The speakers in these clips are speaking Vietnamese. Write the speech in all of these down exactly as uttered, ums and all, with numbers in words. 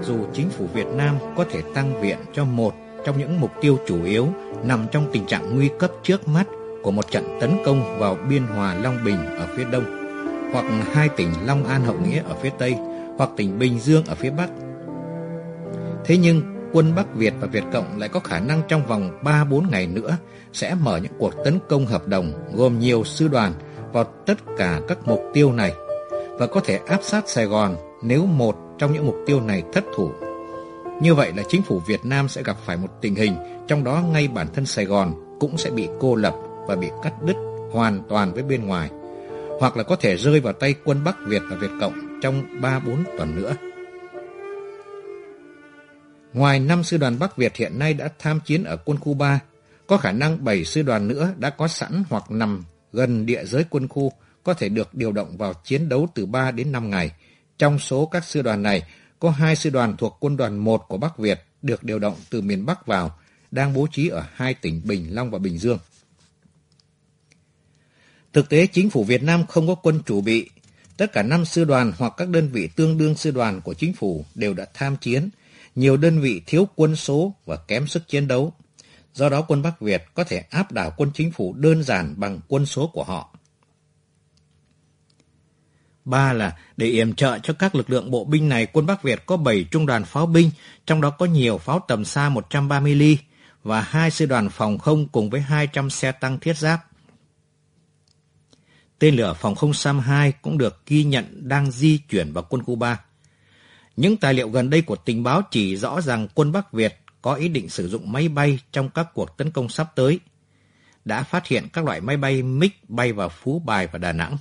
dù chính phủ Việt Nam có thể tăng viện cho một trong những mục tiêu chủ yếu nằm trong tình trạng nguy cấp trước mắt của một trận tấn công vào Biên Hòa Long Bình ở phía đông, hoặc hai tỉnh Long An Hậu Nghĩa ở phía tây, hoặc tỉnh Bình Dương ở phía bắc. Thế nhưng quân Bắc Việt và Việt Cộng lại có khả năng trong vòng ba bốn ngày nữa sẽ mở những cuộc tấn công hợp đồng gồm nhiều sư đoàn vào tất cả các mục tiêu này và có thể áp sát Sài Gòn nếu một trong những mục tiêu này thất thủ. Như vậy là chính phủ Việt Nam sẽ gặp phải một tình hình trong đó ngay bản thân Sài Gòn cũng sẽ bị cô lập và bị cắt đứt hoàn toàn với bên ngoài, hoặc là có thể rơi vào tay quân Bắc Việt và Việt Cộng trong ba bốn tuần nữa. Ngoài năm sư đoàn Bắc Việt hiện nay đã tham chiến ở quân khu ba, có khả năng bảy sư đoàn nữa đã có sẵn hoặc nằm gần địa giới quân khu có thể được điều động vào chiến đấu từ ba đến năm ngày. Trong số các sư đoàn này, có hai sư đoàn thuộc quân đoàn một của Bắc Việt được điều động từ miền Bắc vào, đang bố trí ở hai tỉnh Bình Long và Bình Dương. Thực tế, chính phủ Việt Nam không có quân chủ bị. Tất cả năm sư đoàn hoặc các đơn vị tương đương sư đoàn của chính phủ đều đã tham chiến. Nhiều đơn vị thiếu quân số và kém sức chiến đấu. Do đó quân Bắc Việt có thể áp đảo quân chính phủ đơn giản bằng quân số của họ. Ba là để yểm trợ cho các lực lượng bộ binh này, quân Bắc Việt có bảy trung đoàn pháo binh, trong đó có nhiều pháo tầm xa một trăm ba mươi ly và hai sư đoàn phòng không cùng với hai trăm xe tăng thiết giáp. Tên lửa phòng không Sam hai cũng được ghi nhận đang di chuyển vào quân khu ba. Những tài liệu gần đây của tình báo chỉ rõ rằng quân Bắc Việt có ý định sử dụng máy bay trong các cuộc tấn công sắp tới. Đã phát hiện các loại máy bay MiG bay vào Phú Bài và Đà Nẵng.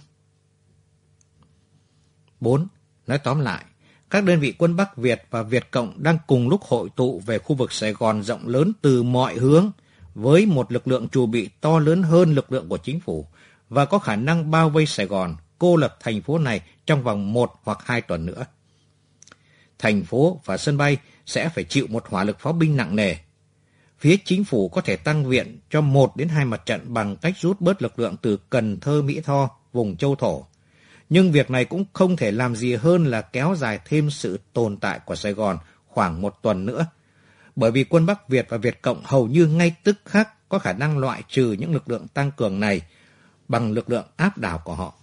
bốn. Nói tóm lại, các đơn vị quân Bắc Việt và Việt Cộng đang cùng lúc hội tụ về khu vực Sài Gòn rộng lớn từ mọi hướng với một lực lượng chủ bị to lớn hơn lực lượng của chính phủ và có khả năng bao vây Sài Gòn, cô lập thành phố này trong vòng một hoặc hai tuần nữa. Thành phố và sân bay sẽ phải chịu một hỏa lực pháo binh nặng nề. Phía chính phủ có thể tăng viện cho một đến hai mặt trận bằng cách rút bớt lực lượng từ Cần Thơ, Mỹ Tho, vùng Châu Thổ. Nhưng việc này cũng không thể làm gì hơn là kéo dài thêm sự tồn tại của Sài Gòn khoảng một tuần nữa. Bởi vì quân Bắc Việt và Việt Cộng hầu như ngay tức khắc có khả năng loại trừ những lực lượng tăng cường này bằng lực lượng áp đảo của họ.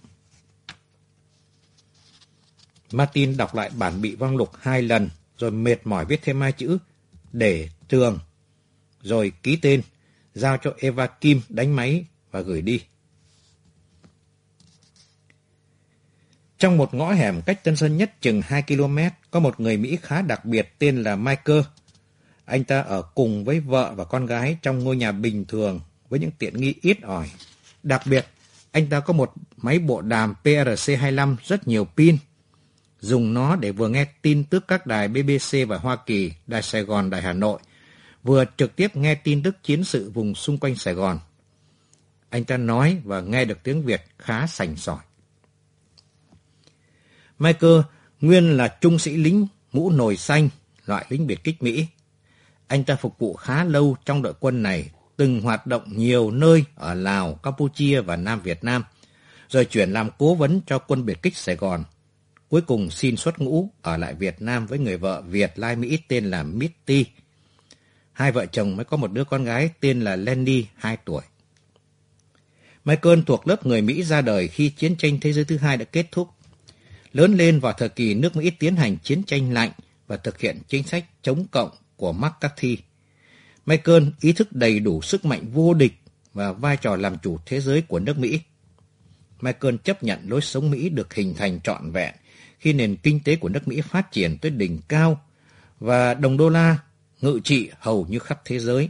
Martin đọc lại bản bị vong lục hai lần, rồi mệt mỏi viết thêm hai chữ để tường, rồi ký tên, giao cho Eva Kim đánh máy và gửi đi. Trong một ngõ hẻm cách Tân Sơn Nhất chừng hai ki lô mét, có một người Mỹ khá đặc biệt tên là Michael. Anh ta ở cùng với vợ và con gái trong ngôi nhà bình thường với những tiện nghi ít ỏi. Đặc biệt, anh ta có một máy bộ đàm P R C hai mươi lăm rất nhiều pin. Dùng nó để vừa nghe tin tức các đài B B C và Hoa Kỳ, đài Sài Gòn, đài Hà Nội, vừa trực tiếp nghe tin tức chiến sự vùng xung quanh Sài Gòn. Anh ta nói và nghe được tiếng Việt khá sành sỏi. Michael nguyên là trung sĩ lính mũ nồi xanh, loại lính biệt kích Mỹ. Anh ta phục vụ khá lâu trong đội quân này, từng hoạt động nhiều nơi ở Lào, Campuchia và Nam Việt Nam, rồi chuyển làm cố vấn cho quân biệt kích Sài Gòn. Cuối cùng xin xuất ngũ ở lại Việt Nam với người vợ Việt Lai Mỹ tên là Mitty. Hai vợ chồng mới có một đứa con gái tên là Lenny, hai tuổi. Michael thuộc lớp người Mỹ ra đời khi chiến tranh thế giới thứ hai đã kết thúc. Lớn lên vào thời kỳ nước Mỹ tiến hành chiến tranh lạnh và thực hiện chính sách chống cộng của McCarthy. Michael ý thức đầy đủ sức mạnh vô địch và vai trò làm chủ thế giới của nước Mỹ. Michael chấp nhận lối sống Mỹ được hình thành trọn vẹn khi nền kinh tế của nước Mỹ phát triển tới đỉnh cao và đồng đô la ngự trị hầu như khắp thế giới.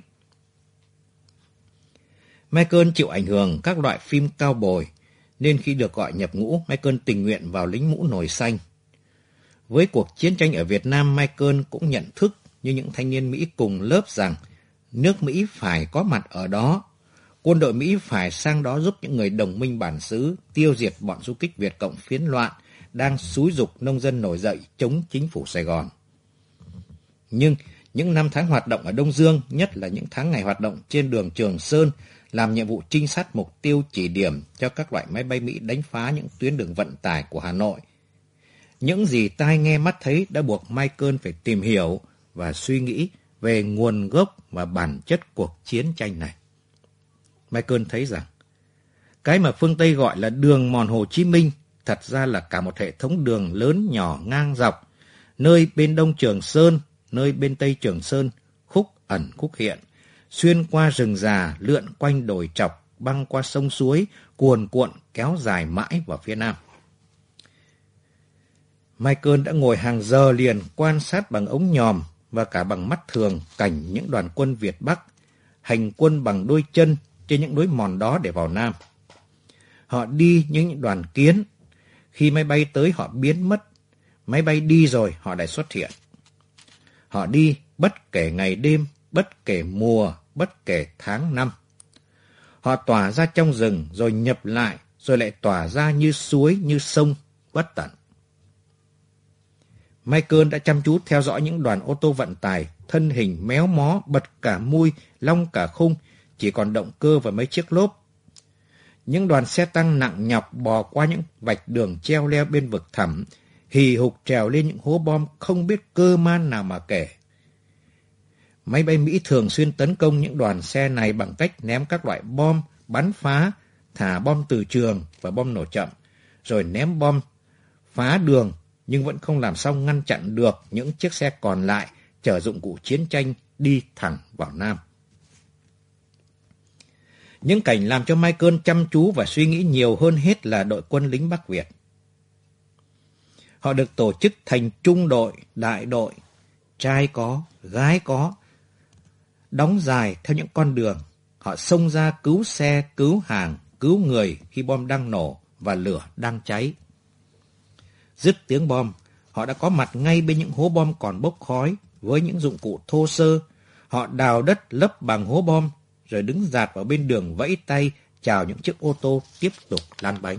Michael chịu ảnh hưởng các loại phim cao bồi, nên khi được gọi nhập ngũ, Michael tình nguyện vào lính mũ nồi xanh. Với cuộc chiến tranh ở Việt Nam, Michael cũng nhận thức như những thanh niên Mỹ cùng lớp rằng nước Mỹ phải có mặt ở đó. Quân đội Mỹ phải sang đó giúp những người đồng minh bản xứ tiêu diệt bọn du kích Việt Cộng phiến loạn đang xúi giục nông dân nổi dậy chống chính phủ Sài Gòn. Nhưng những năm tháng hoạt động ở Đông Dương, nhất là những tháng ngày hoạt động trên đường Trường Sơn, làm nhiệm vụ trinh sát mục tiêu chỉ điểm cho các loại máy bay Mỹ đánh phá những tuyến đường vận tải của Hà Nội. Những gì tai nghe mắt thấy đã buộc Michael phải tìm hiểu và suy nghĩ về nguồn gốc và bản chất cuộc chiến tranh này. Michael thấy rằng cái mà phương Tây gọi là đường mòn Hồ Chí Minh thật ra là cả một hệ thống đường lớn nhỏ ngang dọc, nơi bên đông Trường Sơn, nơi bên tây Trường Sơn, khúc ẩn khúc hiện, xuyên qua rừng già, lượn quanh đồi trọc, băng qua sông suối, cuồn cuộn kéo dài mãi vào phía nam. Michael đã ngồi hàng giờ liền quan sát bằng ống nhòm và cả bằng mắt thường cảnh những đoàn quân Việt Bắc hành quân bằng đôi chân trên những lối mòn đó để vào Nam. Họ đi như những đoàn kiến, khi máy bay tới họ biến mất, máy bay đi rồi họ lại xuất hiện. Họ đi bất kể ngày đêm, bất kể mùa, bất kể tháng năm. Họ tỏa ra trong rừng rồi nhập lại, rồi lại tỏa ra như suối, như sông, bất tận. Michael đã chăm chú theo dõi những đoàn ô tô vận tải, thân hình méo mó, bật cả mui, long cả khung, chỉ còn động cơ và mấy chiếc lốp. Những đoàn xe tăng nặng nhọc bò qua những vạch đường treo leo bên vực thẳm, hì hục trèo lên những hố bom không biết cơ man nào mà kể. Máy bay Mỹ thường xuyên tấn công những đoàn xe này bằng cách ném các loại bom, bắn phá, thả bom từ trường và bom nổ chậm, rồi ném bom phá đường, nhưng vẫn không làm sao ngăn chặn được những chiếc xe còn lại chở dụng cụ chiến tranh đi thẳng vào Nam. Những cảnh làm cho Michael chăm chú và suy nghĩ nhiều hơn hết là đội quân lính Bắc Việt. Họ được tổ chức thành trung đội, đại đội, trai có, gái có, đóng dài theo những con đường. Họ xông ra cứu xe, cứu hàng, cứu người khi bom đang nổ và lửa đang cháy. Dứt tiếng bom, họ đã có mặt ngay bên những hố bom còn bốc khói với những dụng cụ thô sơ. Họ đào đất lấp bằng hố bom, rồi đứng dạt vào bên đường vẫy tay chào những chiếc ô tô tiếp tục lăn bánh.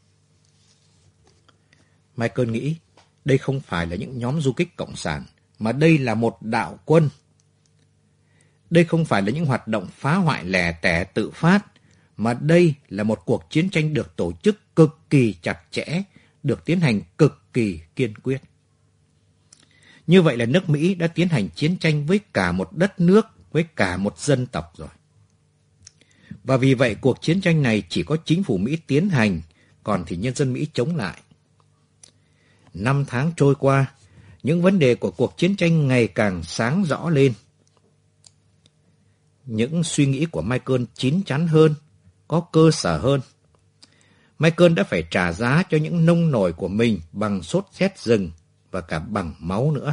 Michael nghĩ đây không phải là những nhóm du kích cộng sản, mà đây là một đạo quân. Đây không phải là những hoạt động phá hoại lẻ tẻ tự phát, mà đây là một cuộc chiến tranh được tổ chức cực kỳ chặt chẽ, được tiến hành cực kỳ kiên quyết. Như vậy là nước Mỹ đã tiến hành chiến tranh với cả một đất nước, với cả một dân tộc rồi. Và vì vậy cuộc chiến tranh này chỉ có chính phủ Mỹ tiến hành, còn thì nhân dân Mỹ chống lại. Năm tháng trôi qua, những vấn đề của cuộc chiến tranh ngày càng sáng rõ lên. Những suy nghĩ của Michael chín chắn hơn, có cơ sở hơn. Michael đã phải trả giá cho những nông nổi của mình bằng sốt rét rừng và cả bằng máu nữa.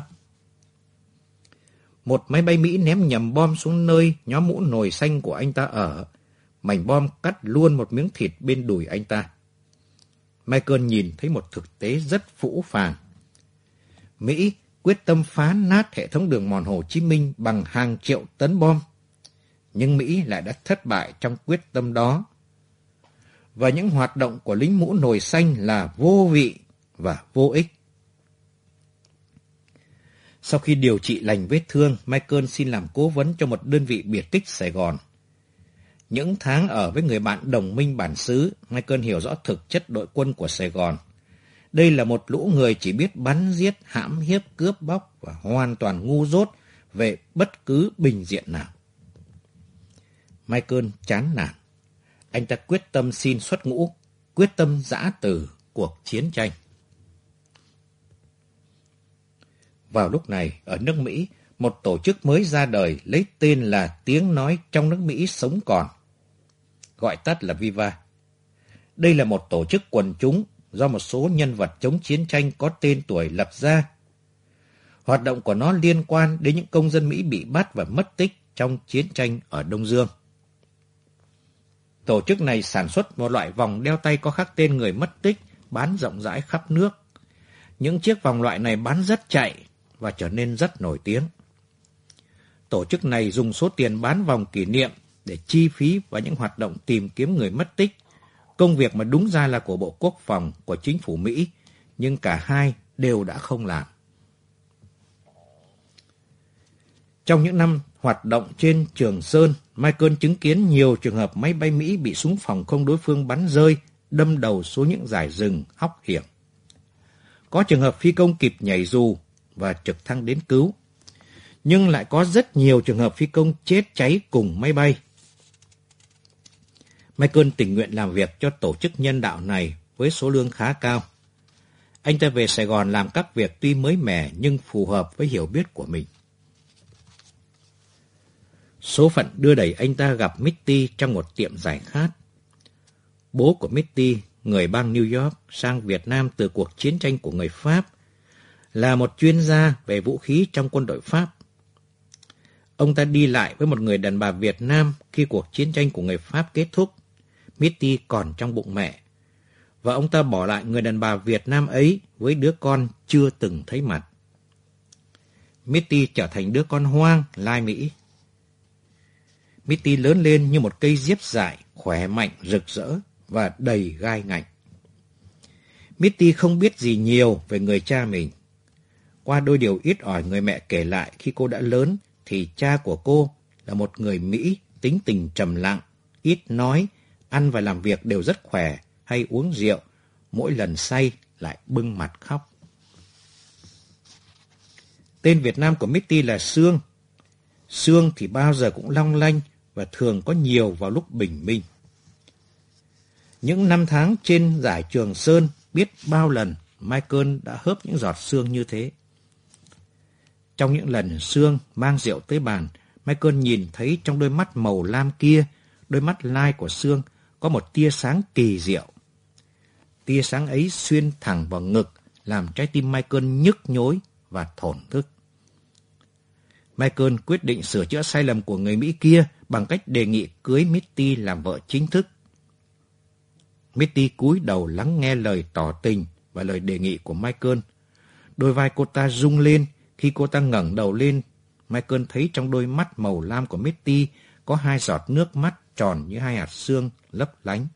Một máy bay Mỹ ném nhầm bom xuống nơi nhóm mũ nồi xanh của anh ta ở. Mảnh bom cắt luôn một miếng thịt bên đùi anh ta. Michael nhìn thấy một thực tế rất phũ phàng. Mỹ quyết tâm phá nát hệ thống đường mòn Hồ Chí Minh bằng hàng triệu tấn bom. Nhưng Mỹ lại đã thất bại trong quyết tâm đó. Và những hoạt động của lính mũ nồi xanh là vô vị và vô ích. Sau khi điều trị lành vết thương, Michael xin làm cố vấn cho một đơn vị biệt kích Sài Gòn. Những tháng ở với người bạn đồng minh bản xứ, Michael hiểu rõ thực chất đội quân của Sài Gòn. Đây là một lũ người chỉ biết bắn giết, hãm hiếp, cướp bóc và hoàn toàn ngu dốt về bất cứ bình diện nào. Michael chán nản. Anh ta quyết tâm xin xuất ngũ, quyết tâm giã từ cuộc chiến tranh. Vào lúc này, ở nước Mỹ, một tổ chức mới ra đời lấy tên là Tiếng Nói Trong Nước Mỹ Sống Còn, gọi tắt là Viva. Đây là một tổ chức quần chúng do một số nhân vật chống chiến tranh có tên tuổi lập ra. Hoạt động của nó liên quan đến những công dân Mỹ bị bắt và mất tích trong chiến tranh ở Đông Dương. Tổ chức này sản xuất một loại vòng đeo tay có khắc tên người mất tích, bán rộng rãi khắp nước. Những chiếc vòng loại này bán rất chạy và trở nên rất nổi tiếng. Tổ chức này dùng số tiền bán vòng kỷ niệm để chi phí vào những hoạt động tìm kiếm người mất tích, công việc mà đúng ra là của Bộ Quốc phòng, của chính phủ Mỹ, nhưng cả hai đều đã không làm. Trong những năm hoạt động trên Trường Sơn, Michael chứng kiến nhiều trường hợp máy bay Mỹ bị súng phòng không đối phương bắn rơi, đâm đầu xuống những dải rừng hóc hiểm. Có trường hợp phi công kịp nhảy dù và trực thăng đến cứu, nhưng lại có rất nhiều trường hợp phi công chết cháy cùng máy bay. Michael tình nguyện làm việc cho tổ chức nhân đạo này với số lương khá cao. Anh ta về Sài Gòn làm các việc tuy mới mẻ nhưng phù hợp với hiểu biết của mình. Số phận đưa đẩy anh ta gặp Mitty trong một tiệm giải khát. Bố của Mitty, người bang New York, sang Việt Nam từ cuộc chiến tranh của người Pháp, là một chuyên gia về vũ khí trong quân đội Pháp. Ông ta đi lại với một người đàn bà Việt Nam khi cuộc chiến tranh của người Pháp kết thúc. Mitty còn trong bụng mẹ, và ông ta bỏ lại người đàn bà Việt Nam ấy với đứa con chưa từng thấy mặt. Mitty trở thành đứa con hoang lai Mỹ. Mitty lớn lên như một cây diếp dại, khỏe mạnh, rực rỡ và đầy gai ngạnh. Mitty không biết gì nhiều về người cha mình. Qua đôi điều ít ỏi người mẹ kể lại khi cô đã lớn, thì cha của cô là một người Mỹ tính tình trầm lặng, ít nói, ăn và làm việc đều rất khỏe, hay uống rượu, mỗi lần say lại bưng mặt khóc. Tên Việt Nam của Mitty là Sương. Sương thì bao giờ cũng long lanh và thường có nhiều vào lúc bình minh. Những năm tháng trên dải Trường Sơn, biết bao lần Michael đã hớp những giọt sương như thế. Trong những lần Sương mang rượu tới bàn, Michael nhìn thấy trong đôi mắt màu lam kia, đôi mắt lai của Sương, có một tia sáng kỳ diệu. Tia sáng ấy xuyên thẳng vào ngực, làm trái tim Michael nhức nhối và thổn thức. Michael quyết định sửa chữa sai lầm của người Mỹ kia bằng cách đề nghị cưới Mitty làm vợ chính thức. Mitty cúi đầu lắng nghe lời tỏ tình và lời đề nghị của Michael. Đôi vai cô ta rung lên khi cô ta ngẩng đầu lên. Michael thấy trong đôi mắt màu lam của Mitty có hai giọt nước mắt tròn như hai hạt sương lấp lánh.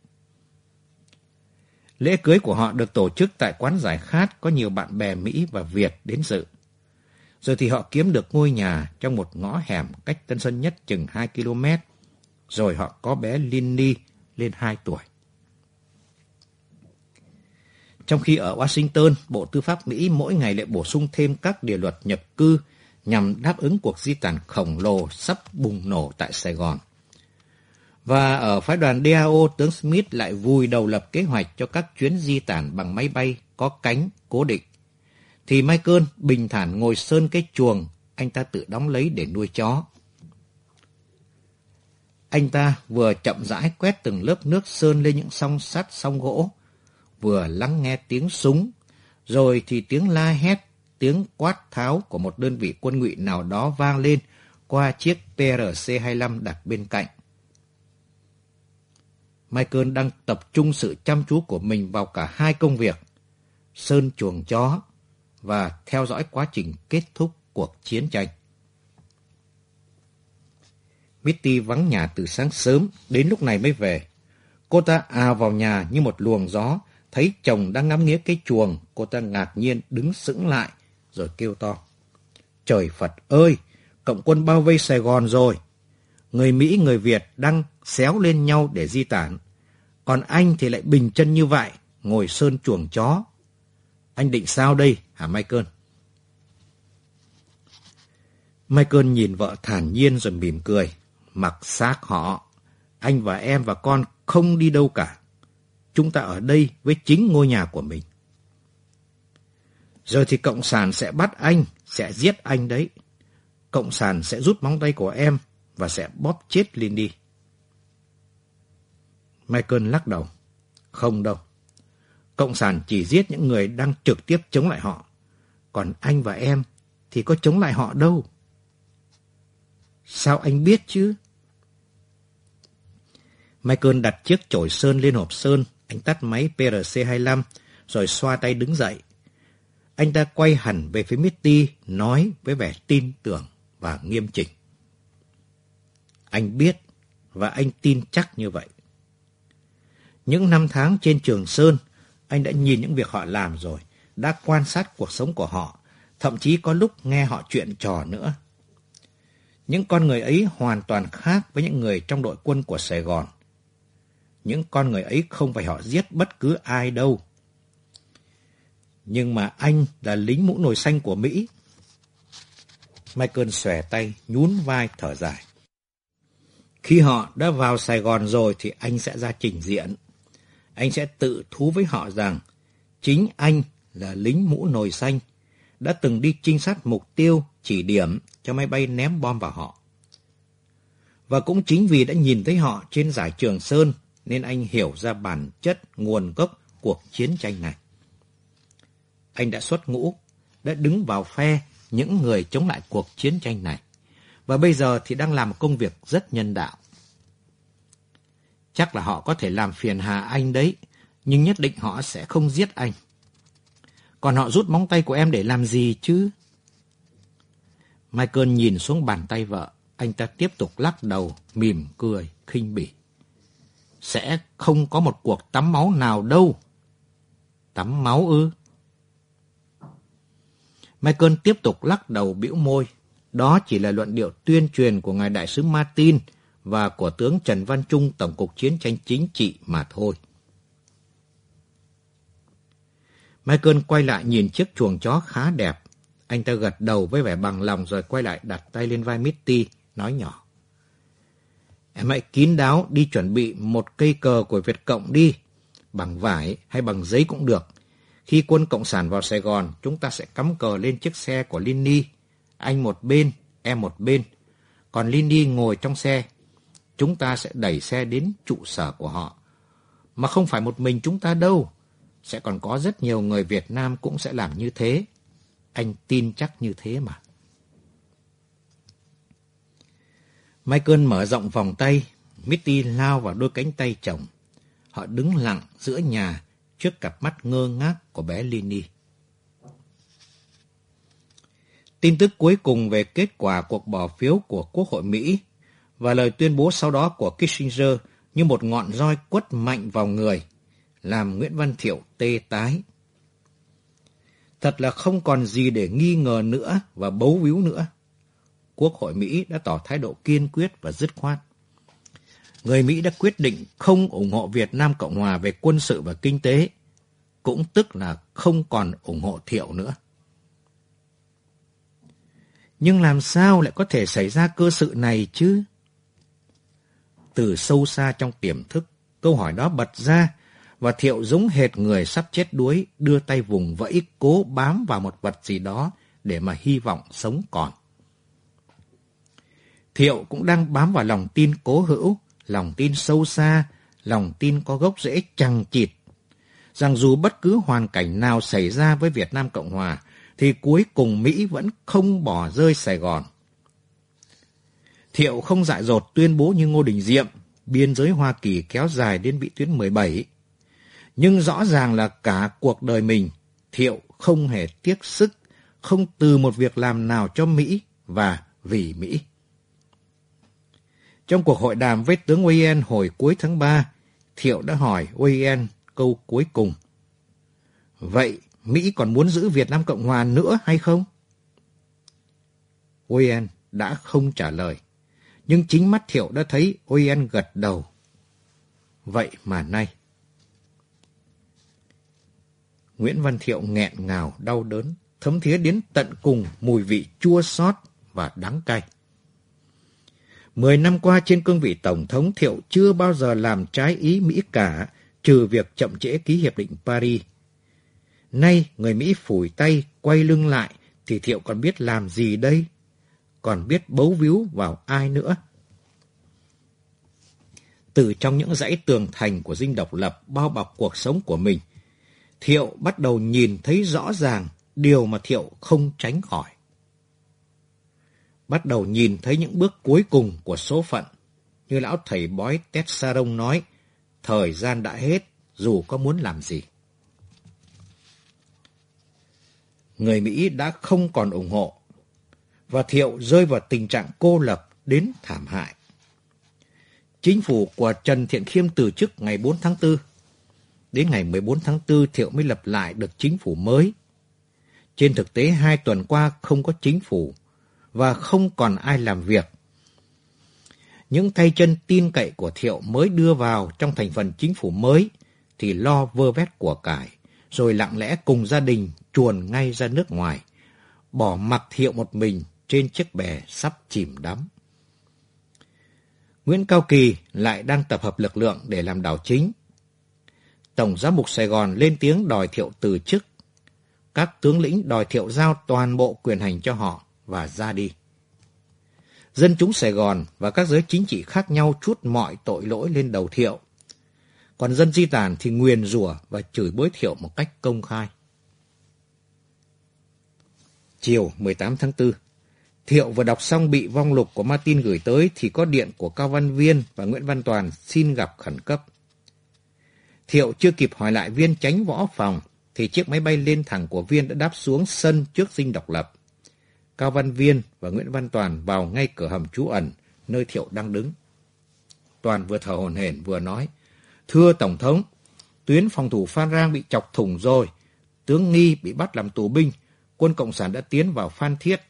Lễ cưới của họ được tổ chức tại quán giải khát, có nhiều bạn bè Mỹ và Việt đến dự. Rồi thì họ kiếm được ngôi nhà trong một ngõ hẻm cách Tân Sơn Nhất chừng hai ki lô mét. Rồi họ có bé Lindy lên hai tuổi. Trong khi ở Washington, Bộ Tư pháp Mỹ mỗi ngày lại bổ sung thêm các điều luật nhập cư nhằm đáp ứng cuộc di tản khổng lồ sắp bùng nổ tại Sài Gòn. Và ở phái đoàn đê a o, tướng Smith lại vùi đầu lập kế hoạch cho các chuyến di tản bằng máy bay có cánh cố định. Thì Michael bình thản ngồi sơn cái chuồng anh ta tự đóng lấy để nuôi chó. Anh ta vừa chậm rãi quét từng lớp nước sơn lên những song sắt song gỗ, vừa lắng nghe tiếng súng, rồi thì tiếng la hét, tiếng quát tháo của một đơn vị quân ngụy nào đó vang lên qua chiếc pê rờ xê hai mươi lăm đặt bên cạnh. Michael đang tập trung sự chăm chú của mình vào cả hai công việc, sơn chuồng chó và theo dõi quá trình kết thúc cuộc chiến tranh. Mitty vắng nhà từ sáng sớm, đến lúc này mới về. Cô ta ào vào nhà như một luồng gió, thấy chồng đang ngắm nghía cái chuồng, cô ta ngạc nhiên đứng sững lại, rồi kêu to. Trời Phật ơi, cộng quân bao vây Sài Gòn rồi. Người Mỹ, người Việt đang xéo lên nhau để di tản. Còn anh thì lại bình chân như vậy, ngồi sơn chuồng chó. Anh định sao đây hả Michael? Michael nhìn vợ thản nhiên rồi mỉm cười. Mặc xác họ, anh và em và con không đi đâu cả. Chúng ta ở đây với chính ngôi nhà của mình. Rồi thì Cộng sản sẽ bắt anh, sẽ giết anh đấy. Cộng sản sẽ rút móng tay của em và sẽ bóp chết Lindy. Michael lắc đầu. Không đâu. Cộng sản chỉ giết những người đang trực tiếp chống lại họ. Còn anh và em thì có chống lại họ đâu. Sao anh biết chứ? Michael đặt chiếc chổi sơn lên hộp sơn. Anh tắt máy pê rờ xê hai mươi lăm rồi xoa tay đứng dậy. Anh ta quay hẳn về phía Mitty, nói với vẻ tin tưởng và nghiêm chỉnh. Anh biết và anh tin chắc như vậy. Những năm tháng trên Trường Sơn, anh đã nhìn những việc họ làm rồi, đã quan sát cuộc sống của họ, thậm chí có lúc nghe họ chuyện trò nữa. Những con người ấy hoàn toàn khác với những người trong đội quân của Sài Gòn. Những con người ấy không phải họ giết bất cứ ai đâu. Nhưng mà anh là lính mũ nồi xanh của Mỹ. Michael xòe tay, nhún vai thở dài. Khi họ đã vào Sài Gòn rồi thì anh sẽ ra trình diện. Anh sẽ tự thú với họ rằng chính anh là lính mũ nồi xanh, đã từng đi trinh sát mục tiêu, chỉ điểm cho máy bay ném bom vào họ. Và cũng chính vì đã nhìn thấy họ trên dải Trường Sơn nên anh hiểu ra bản chất, nguồn gốc cuộc chiến tranh này. Anh đã xuất ngũ, đã đứng vào phe những người chống lại cuộc chiến tranh này, và bây giờ thì đang làm một công việc rất nhân đạo. Chắc là họ có thể làm phiền hà anh đấy, nhưng nhất định họ sẽ không giết anh. Còn họ rút móng tay của em để làm gì chứ? Michael nhìn xuống bàn tay vợ, anh ta tiếp tục lắc đầu, mỉm cười, khinh bỉ. Sẽ không có một cuộc tắm máu nào đâu. Tắm máu ư? Michael tiếp tục lắc đầu bĩu môi. Đó chỉ là luận điệu tuyên truyền của ngài đại sứ Martin và của tướng Trần Văn Trung, Tổng cục Chiến tranh Chính trị mà thôi. Michael quay lại nhìn chiếc chuồng chó khá đẹp. Anh ta gật đầu với vẻ bằng lòng rồi quay lại đặt tay lên vai Mitty, nói nhỏ. Em hãy kín đáo đi chuẩn bị một cây cờ của Việt Cộng đi, bằng vải hay bằng giấy cũng được. Khi quân Cộng sản vào Sài Gòn, chúng ta sẽ cắm cờ lên chiếc xe của Lindy. Anh một bên, em một bên. Còn Lindy ngồi trong xe. Chúng ta sẽ đẩy xe đến trụ sở của họ. Mà không phải một mình chúng ta đâu. Sẽ còn có rất nhiều người Việt Nam cũng sẽ làm như thế. Anh tin chắc như thế mà. Michael mở rộng vòng tay. Mitty lao vào đôi cánh tay chồng. Họ đứng lặng giữa nhà trước cặp mắt ngơ ngác của bé Lindy. Tin tức cuối cùng về kết quả cuộc bỏ phiếu của Quốc hội Mỹ và lời tuyên bố sau đó của Kissinger như một ngọn roi quất mạnh vào người, làm Nguyễn Văn Thiệu tê tái. Thật là không còn gì để nghi ngờ nữa và bấu víu nữa. Quốc hội Mỹ đã tỏ thái độ kiên quyết và dứt khoát. Người Mỹ đã quyết định không ủng hộ Việt Nam Cộng Hòa về quân sự và kinh tế, cũng tức là không còn ủng hộ Thiệu nữa. Nhưng làm sao lại có thể xảy ra cơ sự này chứ? Từ sâu xa trong tiềm thức, câu hỏi đó bật ra, và Thiệu giống hệt người sắp chết đuối, đưa tay vùng vẫy cố bám vào một vật gì đó để mà hy vọng sống còn. Thiệu cũng đang bám vào lòng tin cố hữu, lòng tin sâu xa, lòng tin có gốc rễ chằng chịt, rằng dù bất cứ hoàn cảnh nào xảy ra với Việt Nam Cộng Hòa, thì cuối cùng Mỹ vẫn không bỏ rơi Sài Gòn. Thiệu không dại dột tuyên bố như Ngô Đình Diệm, biên giới Hoa Kỳ kéo dài đến vĩ tuyến mười bảy. Nhưng rõ ràng là cả cuộc đời mình, Thiệu không hề tiếc sức, không từ một việc làm nào cho Mỹ và vì Mỹ. Trong cuộc hội đàm với tướng Weyen hồi cuối tháng ba, Thiệu đã hỏi Weyen câu cuối cùng. Vậy Mỹ còn muốn giữ Việt Nam Cộng Hòa nữa hay không? Weyen đã không trả lời, nhưng chính mắt Thiệu đã thấy Weyen gật đầu. Vậy mà nay. Nguyễn Văn Thiệu nghẹn ngào đau đớn, thấm thía đến tận cùng mùi vị chua xót và đắng cay. Mười năm qua trên cương vị Tổng thống, Thiệu chưa bao giờ làm trái ý Mỹ cả, trừ việc chậm trễ ký Hiệp định Paris. Nay người Mỹ phủi tay, quay lưng lại, thì Thiệu còn biết làm gì đây? Còn biết bấu víu vào ai nữa? Từ trong những dãy tường thành của dinh độc lập bao bọc cuộc sống của mình, Thiệu bắt đầu nhìn thấy rõ ràng điều mà Thiệu không tránh khỏi. Bắt đầu nhìn thấy những bước cuối cùng của số phận. Như lão thầy bói Tét Sa-rông nói, thời gian đã hết, dù có muốn làm gì. Người Mỹ đã không còn ủng hộ, và Thiệu rơi vào tình trạng cô lập đến thảm hại. Chính phủ của Trần Thiện Khiêm từ chức ngày bốn tháng tư. Đến ngày mười bốn tháng tư, Thiệu mới lập lại được chính phủ mới. Trên thực tế, hai tuần qua không có chính phủ, và không còn ai làm việc. Những tay chân tin cậy của Thiệu mới đưa vào trong thành phần chính phủ mới thì lo vơ vét của cải, rồi lặng lẽ cùng gia đình chuồn ngay ra nước ngoài, bỏ mặc Thiệu một mình trên chiếc bè sắp chìm đắm. Nguyễn Cao Kỳ lại đang tập hợp lực lượng để làm đảo chính. Tổng giám mục Sài Gòn lên tiếng đòi Thiệu từ chức. Các tướng lĩnh đòi Thiệu giao toàn bộ quyền hành cho họ và ra đi. Dân chúng Sài Gòn và các giới chính trị khác nhau trút mọi tội lỗi lên đầu Thiệu. Còn dân Di Tản thì nguyền rủa và chửi bới Thiệu một cách công khai. Chiều mười tám tháng tư, Thiệu vừa đọc xong bị vong lục của Martin gửi tới thì có điện của Cao Văn Viên và Nguyễn Văn Toàn xin gặp khẩn cấp. Thiệu chưa kịp hỏi lại Viên chánh võ phòng thì chiếc máy bay lên thẳng của Viên đã đáp xuống sân trước Dinh Độc Lập. Cao Văn Viên và Nguyễn Văn Toàn vào ngay cửa hầm trú ẩn nơi Thiệu đang đứng. Toàn vừa thở hổn hển vừa nói: "Thưa Tổng thống, tuyến phòng thủ Phan Rang bị chọc thủng rồi. Tướng Nghi bị bắt làm tù binh. Quân Cộng sản đã tiến vào Phan Thiết."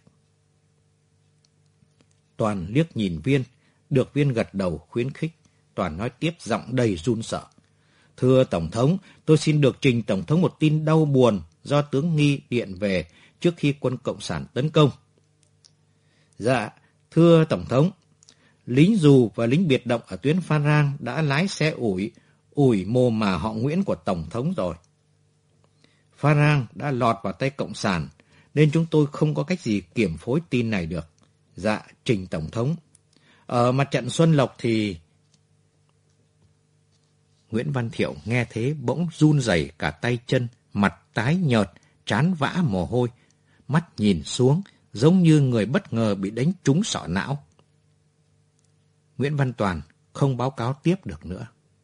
Toàn liếc nhìn Viên, được Viên gật đầu khuyến khích. Toàn nói tiếp giọng đầy run sợ: "Thưa Tổng thống, tôi xin được trình Tổng thống một tin đau buồn do tướng Nghi điện về trước khi quân Cộng sản tấn công." "Dạ, thưa Tổng thống, lính dù và lính biệt động ở tuyến Phan Rang đã lái xe ủi, ủi mồ mả họ Nguyễn của Tổng thống rồi. Phan Rang đã lọt vào tay Cộng sản, nên chúng tôi không có cách gì kiểm phối tin này được. Dạ, trình Tổng thống. Ở mặt trận Xuân Lộc thì..." Nguyễn Văn Thiệu nghe thế bỗng run rẩy cả tay chân, mặt tái nhợt, trán vã mồ hôi, mắt nhìn xuống giống như người bất ngờ bị đánh trúng sọ não. Nguyễn Văn Toàn không báo cáo tiếp được nữa.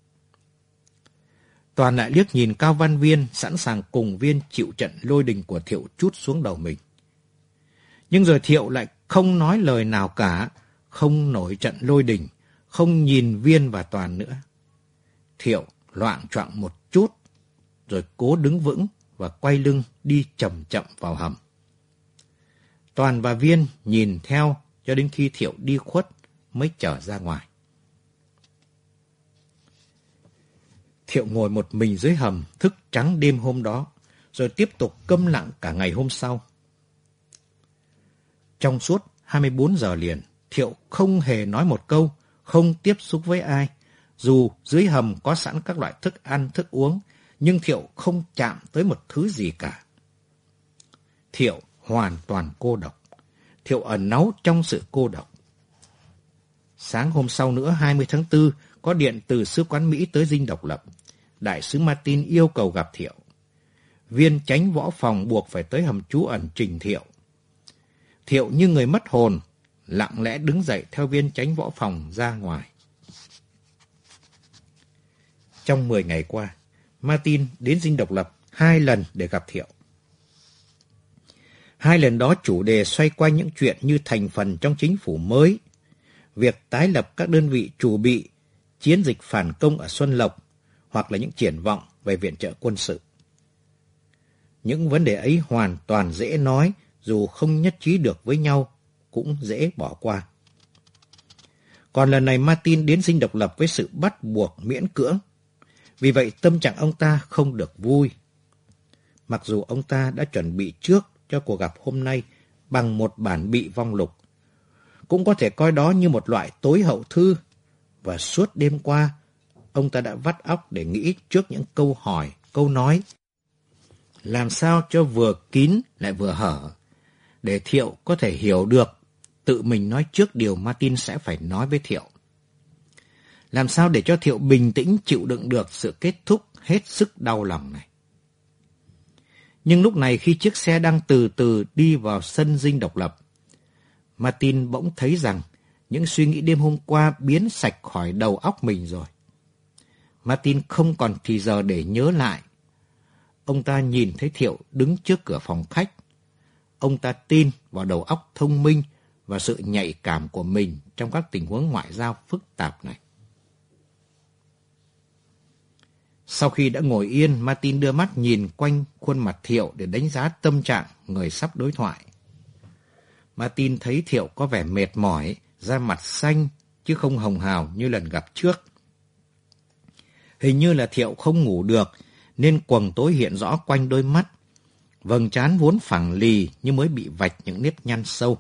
Toàn lại liếc nhìn Cao Văn Viên sẵn sàng cùng Viên chịu trận lôi đình của Thiệu trút xuống đầu mình. Nhưng rồi Thiệu lại không nói lời nào cả, không nổi trận lôi đình, không nhìn Viên và Toàn nữa. Thiệu loạng choạng một chút, rồi cố đứng vững và quay lưng đi chậm chậm vào hầm. Toàn và Viên nhìn theo cho đến khi Thiệu đi khuất mới trở ra ngoài. Thiệu ngồi một mình dưới hầm thức trắng đêm hôm đó, rồi tiếp tục câm lặng cả ngày hôm sau. Trong suốt hai mươi bốn giờ liền, Thiệu không hề nói một câu, không tiếp xúc với ai. Dù dưới hầm có sẵn các loại thức ăn, thức uống, nhưng Thiệu không chạm tới một thứ gì cả. Thiệu hoàn toàn cô độc. Thiệu ẩn náu trong sự cô độc. Sáng hôm sau nữa, hai mươi tháng tư, có điện từ Sứ quán Mỹ tới Dinh Độc Lập. Đại sứ Martin yêu cầu gặp Thiệu. Viên chánh võ phòng buộc phải tới hầm trú ẩn trình Thiệu. Thiệu như người mất hồn, lặng lẽ đứng dậy theo viên chánh võ phòng ra ngoài. Trong mười ngày qua, Martin đến Dinh Độc Lập hai lần để gặp Thiệu. Hai lần đó chủ đề xoay quanh những chuyện như thành phần trong chính phủ mới, việc tái lập các đơn vị chủ bị, chiến dịch phản công ở Xuân Lộc, hoặc là những triển vọng về viện trợ quân sự. Những vấn đề ấy hoàn toàn dễ nói, dù không nhất trí được với nhau, cũng dễ bỏ qua. Còn lần này Martin đến Dinh Độc Lập với sự bắt buộc miễn cưỡng. Vì vậy tâm trạng ông ta không được vui. Mặc dù ông ta đã chuẩn bị trước cho cuộc gặp hôm nay bằng một bản bị vong lục, cũng có thể coi đó như một loại tối hậu thư, và suốt đêm qua, ông ta đã vắt óc để nghĩ trước những câu hỏi, câu nói. Làm sao cho vừa kín lại vừa hở, để Thiệu có thể hiểu được, tự mình nói trước điều Martin sẽ phải nói với Thiệu. Làm sao để cho Thiệu bình tĩnh chịu đựng được sự kết thúc hết sức đau lòng này. Nhưng lúc này khi chiếc xe đang từ từ đi vào sân Dinh Độc Lập, Martin bỗng thấy rằng những suy nghĩ đêm hôm qua biến sạch khỏi đầu óc mình rồi. Martin không còn thì giờ để nhớ lại. Ông ta nhìn thấy Thiệu đứng trước cửa phòng khách. Ông ta tin vào đầu óc thông minh và sự nhạy cảm của mình trong các tình huống ngoại giao phức tạp này. Sau khi đã ngồi yên, Martin đưa mắt nhìn quanh khuôn mặt Thiệu để đánh giá tâm trạng người sắp đối thoại. Martin thấy Thiệu có vẻ mệt mỏi, da mặt xanh chứ không hồng hào như lần gặp trước. Hình như là Thiệu không ngủ được, nên quầng tối hiện rõ quanh đôi mắt. Vầng trán vốn phẳng lì nhưng mới bị vạch những nếp nhăn sâu.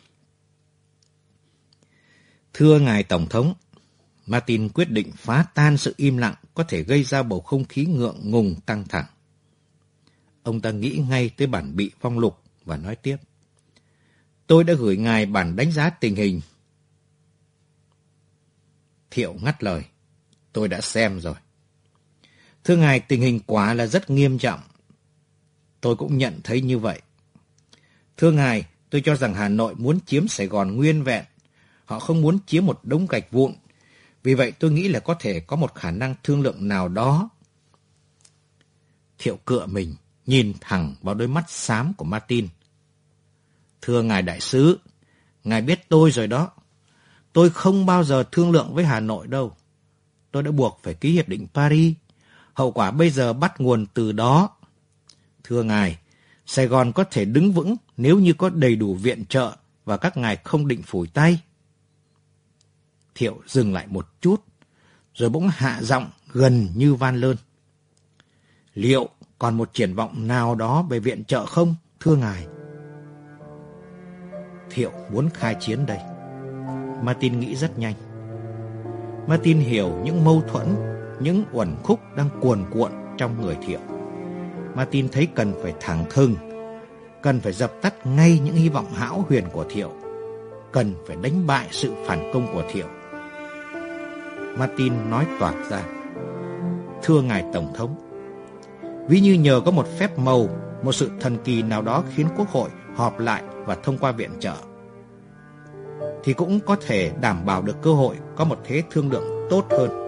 Thưa ngài Tổng thống, Martin quyết định phá tan sự im lặng có thể gây ra bầu không khí ngượng ngùng căng thẳng. Ông ta nghĩ ngay tới bản bị phong lục và nói tiếp. Tôi đã gửi ngài bản đánh giá tình hình. Thiệu ngắt lời. Tôi đã xem rồi. Thưa ngài, tình hình quả là rất nghiêm trọng. Tôi cũng nhận thấy như vậy. Thưa ngài, tôi cho rằng Hà Nội muốn chiếm Sài Gòn nguyên vẹn. Họ không muốn chiếm một đống gạch vụn. Vì vậy tôi nghĩ là có thể có một khả năng thương lượng nào đó. Thiệu cựa mình, nhìn thẳng vào đôi mắt xám của Martin. Thưa ngài đại sứ, ngài biết tôi rồi đó. Tôi không bao giờ thương lượng với Hà Nội đâu. Tôi đã buộc phải ký hiệp định Paris. Hậu quả bây giờ bắt nguồn từ đó. Thưa ngài, Sài Gòn có thể đứng vững nếu như có đầy đủ viện trợ và các ngài không định phủi tay. Thiệu dừng lại một chút, rồi bỗng hạ giọng gần như van lơn. Liệu còn một triển vọng nào đó về viện trợ không, thưa ngài? Thiệu muốn khai chiến đây. Martin nghĩ rất nhanh. Martin hiểu những mâu thuẫn, những uẩn khúc đang cuồn cuộn trong người Thiệu. Martin thấy cần phải thẳng thừng, cần phải dập tắt ngay những hy vọng hão huyền của Thiệu, cần phải đánh bại sự phản công của Thiệu. Martin nói toạc ra. Thưa ngài Tổng thống, ví như nhờ có một phép màu, một sự thần kỳ nào đó khiến Quốc hội họp lại và thông qua viện trợ, thì cũng có thể đảm bảo được cơ hội có một thế thương lượng tốt hơn.